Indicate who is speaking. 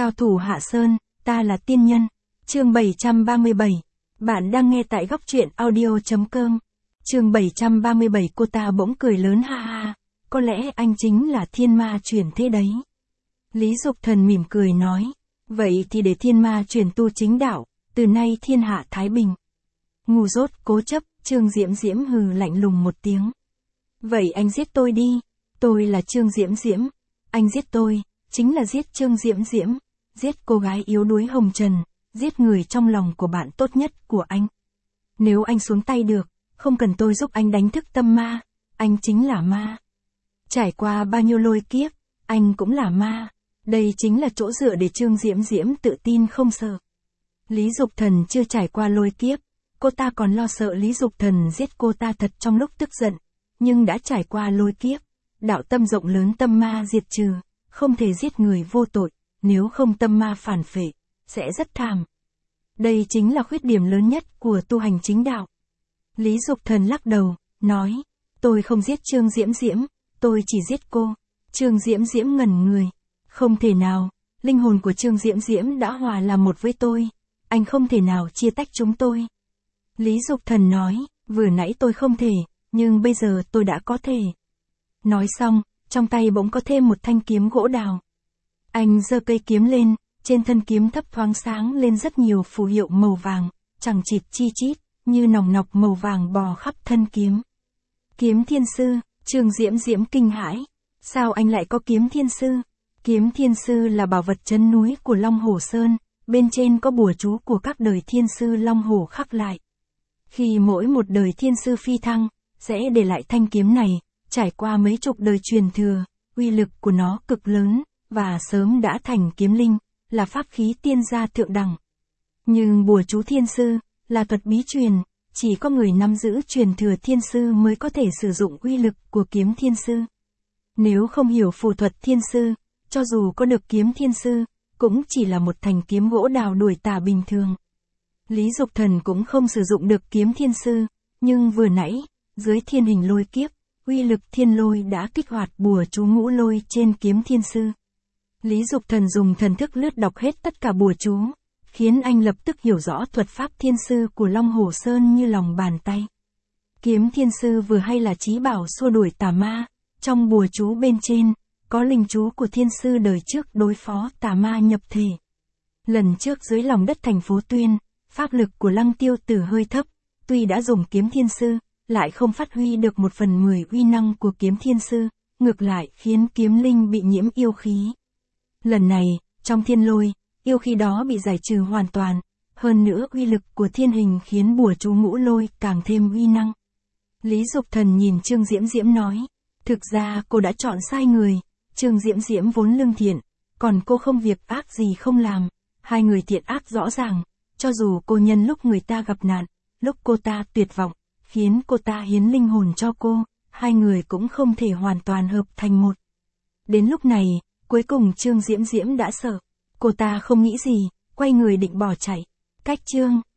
Speaker 1: Cao thủ Hạ Sơn, ta là tiên nhân. Chương 737. Bạn đang nghe tại góc truyện audio.com. Chương 737. Cô ta bỗng cười lớn ha ha. Có lẽ anh chính là thiên ma chuyển thế đấy. Lý Dục Thần mỉm cười nói. Vậy thì để thiên ma chuyển tu chính đạo, từ nay thiên hạ thái bình. Ngu dốt cố chấp, Trương Diễm Diễm hừ lạnh lùng một tiếng. Vậy anh giết tôi đi. Tôi là Trương Diễm Diễm. Anh giết tôi, chính là giết Trương Diễm Diễm. Giết cô gái yếu đuối hồng trần, giết người trong lòng của bạn tốt nhất của anh. Nếu anh xuống tay được, không cần tôi giúp anh đánh thức tâm ma, anh chính là ma. Trải qua bao nhiêu lôi kiếp, anh cũng là ma. Đây chính là chỗ dựa để Trương Diễm Diễm tự tin không sợ. Lý Dục Thần chưa trải qua lôi kiếp, cô ta còn lo sợ Lý Dục Thần giết cô ta thật trong lúc tức giận, nhưng đã trải qua lôi kiếp, đạo tâm rộng lớn tâm ma diệt trừ, không thể giết người vô tội, nếu không tâm ma phản phệ, sẽ rất thảm. Đây chính là khuyết điểm lớn nhất của tu hành chính đạo. Lý Dục Thần lắc đầu, nói, tôi không giết Trương Diễm Diễm, tôi chỉ giết cô. Trương Diễm Diễm ngẩn người. Không thể nào, linh hồn của Trương Diễm Diễm đã hòa làm một với tôi, anh không thể nào chia tách chúng tôi. Lý Dục Thần nói, vừa nãy tôi không thể, nhưng bây giờ tôi đã có thể. Nói xong, trong tay bỗng có thêm một thanh kiếm gỗ đào. Anh giơ cây kiếm lên, trên thân kiếm thấp thoáng sáng lên rất nhiều phù hiệu màu vàng, chằng chịt chi chít, như nòng nọc màu vàng bò khắp thân kiếm. Kiếm thiên sư, Trương Diễm Diễm kinh hãi. Sao anh lại có kiếm thiên sư? Kiếm thiên sư là bảo vật trấn núi của Long Hổ Sơn, bên trên có bùa chú của các đời thiên sư Long Hổ khắc lại. Khi mỗi một đời thiên sư phi thăng, sẽ để lại thanh kiếm này, trải qua mấy chục đời truyền thừa, uy lực của nó cực lớn, và sớm đã thành kiếm linh, là pháp khí tiên gia thượng đẳng. Nhưng bùa chú thiên sư, là thuật bí truyền, chỉ có người nắm giữ truyền thừa thiên sư mới có thể sử dụng uy lực của kiếm thiên sư. Nếu không hiểu phù thuật thiên sư, cho dù có được kiếm thiên sư, cũng chỉ là một thanh kiếm gỗ đào đuổi tà bình thường. Lý Dục Thần cũng không sử dụng được kiếm thiên sư, nhưng vừa nãy, dưới thiên hình lôi kiếp, uy lực thiên lôi đã kích hoạt bùa chú ngũ lôi trên kiếm thiên sư. Lý Dục Thần dùng thần thức lướt đọc hết tất cả bùa chú, khiến anh lập tức hiểu rõ thuật pháp thiên sư của Long Hổ Sơn như lòng bàn tay. Kiếm thiên sư vừa hay là chí bảo xua đuổi tà ma, trong bùa chú bên trên, có linh chú của thiên sư đời trước đối phó tà ma nhập thể. Lần trước dưới lòng đất thành phố Tuyên, pháp lực của Lăng Tiêu Tử hơi thấp, tuy đã dùng kiếm thiên sư, lại không phát huy được 1/10 uy năng của kiếm thiên sư, ngược lại khiến kiếm linh bị nhiễm yêu khí. Lần này, trong thiên lôi, yêu khí đó bị giải trừ hoàn toàn, hơn nữa uy lực của thiên hình khiến bùa chú ngũ lôi càng thêm uy năng. Lý Dục Thần nhìn Trương Diễm Diễm nói, thực ra cô đã chọn sai người, Trương Diễm Diễm vốn lương thiện, còn cô không việc ác gì không làm, hai người thiện ác rõ ràng, cho dù cô nhân lúc người ta gặp nạn, lúc cô ta tuyệt vọng, khiến cô ta hiến linh hồn cho cô, hai người cũng không thể hoàn toàn hợp thành một. Đến lúc này, cuối cùng Trương Diễm Diễm đã sợ, cô ta không nghĩ gì, quay người định bỏ chạy. Cách Trương